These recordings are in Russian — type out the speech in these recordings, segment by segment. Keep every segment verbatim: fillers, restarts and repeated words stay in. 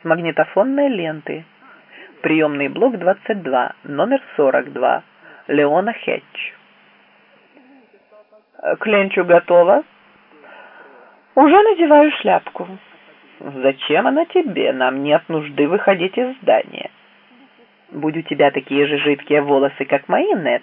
с магнитофонной ленты. Приемный блок двадцать два, номер сорок два, Леона Хэтч. К ленчу готова? Уже надеваю шляпку. Зачем она тебе? Нам нет нужды выходить из здания. Будь у тебя такие же жидкие волосы, как мои, Нет.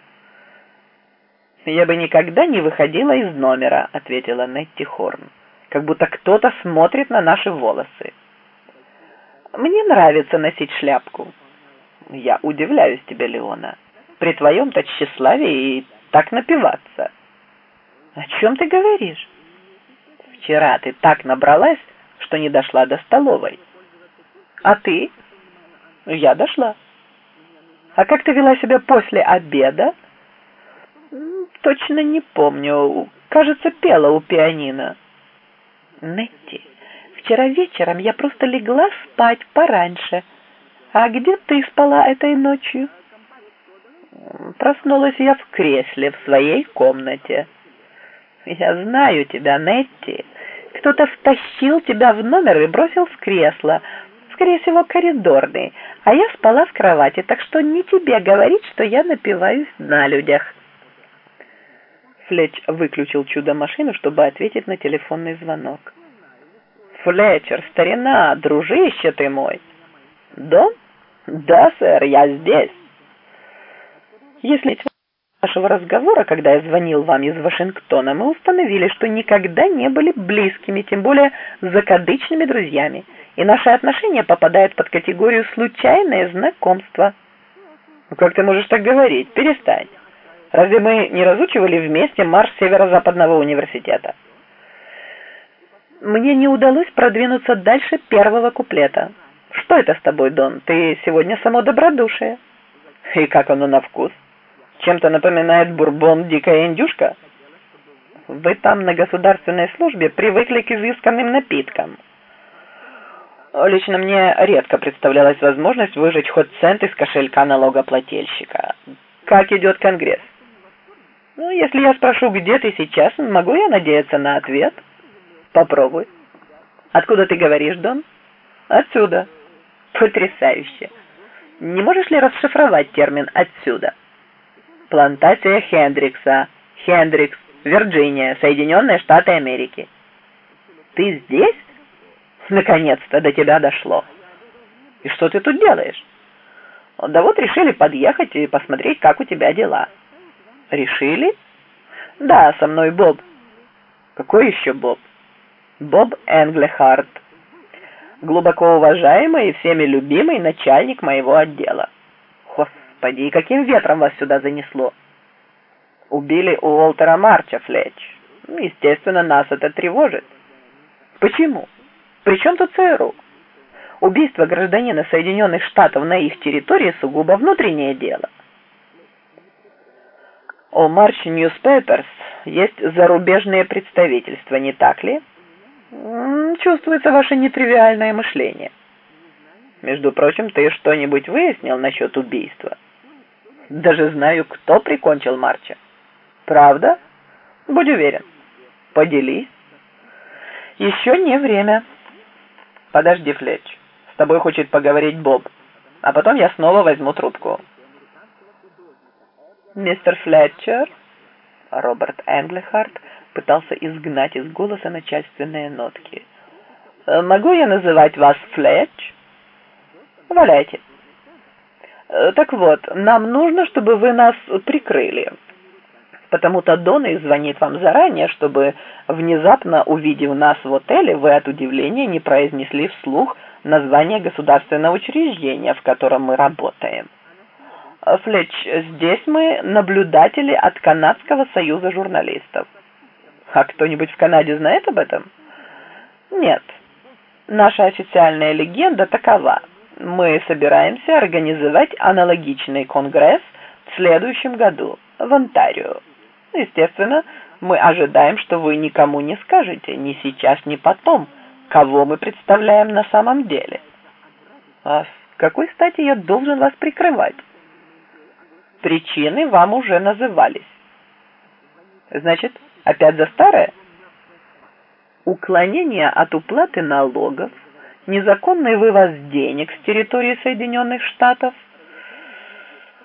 Я бы никогда не выходила из номера, ответила Нетти Хорн, как будто кто-то смотрит на наши волосы. Мне нравится носить шляпку. Я удивляюсь тебе, Леона. При твоем-то тщеславии и так напиваться. О чем ты говоришь? Вчера ты так набралась, что не дошла до столовой. А ты? Я дошла. А как ты вела себя после обеда? Точно не помню. Кажется, пела у пианино. Нетти, вчера вечером я просто легла спать пораньше. А где ты спала этой ночью? Проснулась я в кресле в своей комнате. Я знаю тебя, Нетти. Кто-то втащил тебя в номер и бросил в кресло. Скорее всего, коридорный. А я спала в кровати, так что не тебе говорить, что я напиваюсь на людях. Флетч выключил чудо-машину, чтобы ответить на телефонный звонок. Флетчер, старина, дружище ты мой. Дом? Да, сэр, я здесь. Если нашего разговора, когда я звонил вам из Вашингтона, мы установили, что никогда не были близкими, тем более закадычными друзьями, и наши отношения попадают под категорию «случайное знакомство». Ну как ты можешь так говорить? Перестань. Разве мы не разучивали вместе марш Северо-Западного университета? Мне не удалось продвинуться дальше первого куплета. Что это с тобой, Дон? Ты сегодня само добродушие. И как оно на вкус? Чем-то напоминает бурбон «Дикая индюшка»? Вы там на государственной службе привыкли к изысканным напиткам. Лично мне редко представлялась возможность выжать хоть цент из кошелька налогоплательщика. Как идет Конгресс? Ну, если я спрошу, где ты сейчас, могу я надеяться на ответ? Попробуй. Откуда ты говоришь, Дон? Отсюда. Потрясающе. Не можешь ли расшифровать термин «отсюда»? Плантация Хендрикса. Хендрикс, Вирджиния, Соединенные Штаты Америки. Ты здесь? Наконец-то до тебя дошло. И что ты тут делаешь? Да вот решили подъехать и посмотреть, как у тебя дела. Решили? Да, со мной Боб. Какой еще Боб? Боб Энглехарт. Глубоко уважаемый и всеми любимый начальник моего отдела. Господи, каким ветром вас сюда занесло? Убили Уолтера Марча, Флетч. Естественно, нас это тревожит. Почему? При чем тут ЦРУ? Убийство гражданина Соединенных Штатов на их территории сугубо внутреннее дело. У March Newspapers есть зарубежные представительства, не так ли? Чувствуется ваше нетривиальное мышление. Между прочим, ты что-нибудь выяснил насчет убийства? Даже знаю, кто прикончил Марча. Правда? Будь уверен. Поделись. Еще не время. Подожди, Флетч. С тобой хочет поговорить Боб. А потом я снова возьму трубку. Мистер Флетчер? Роберт Энглехарт пытался изгнать из голоса начальственные нотки. Могу я называть вас Флетч? Валяйте. Так вот, нам нужно, чтобы вы нас прикрыли. Потому-то Донни звонит вам заранее, чтобы, внезапно увидев нас в отеле, вы от удивления не произнесли вслух название государственного учреждения, в котором мы работаем. Флетч, здесь мы наблюдатели от Канадского союза журналистов. А кто-нибудь в Канаде знает об этом? Нет. Наша официальная легенда такова. Мы собираемся организовать аналогичный конгресс в следующем году в Онтарио. Естественно, мы ожидаем, что вы никому не скажете, ни сейчас, ни потом, кого мы представляем на самом деле. А с какой стати я должен вас прикрывать? Причины вам уже назывались. Значит, опять за старое? Уклонение от уплаты налогов, незаконный вывоз денег с территории Соединенных Штатов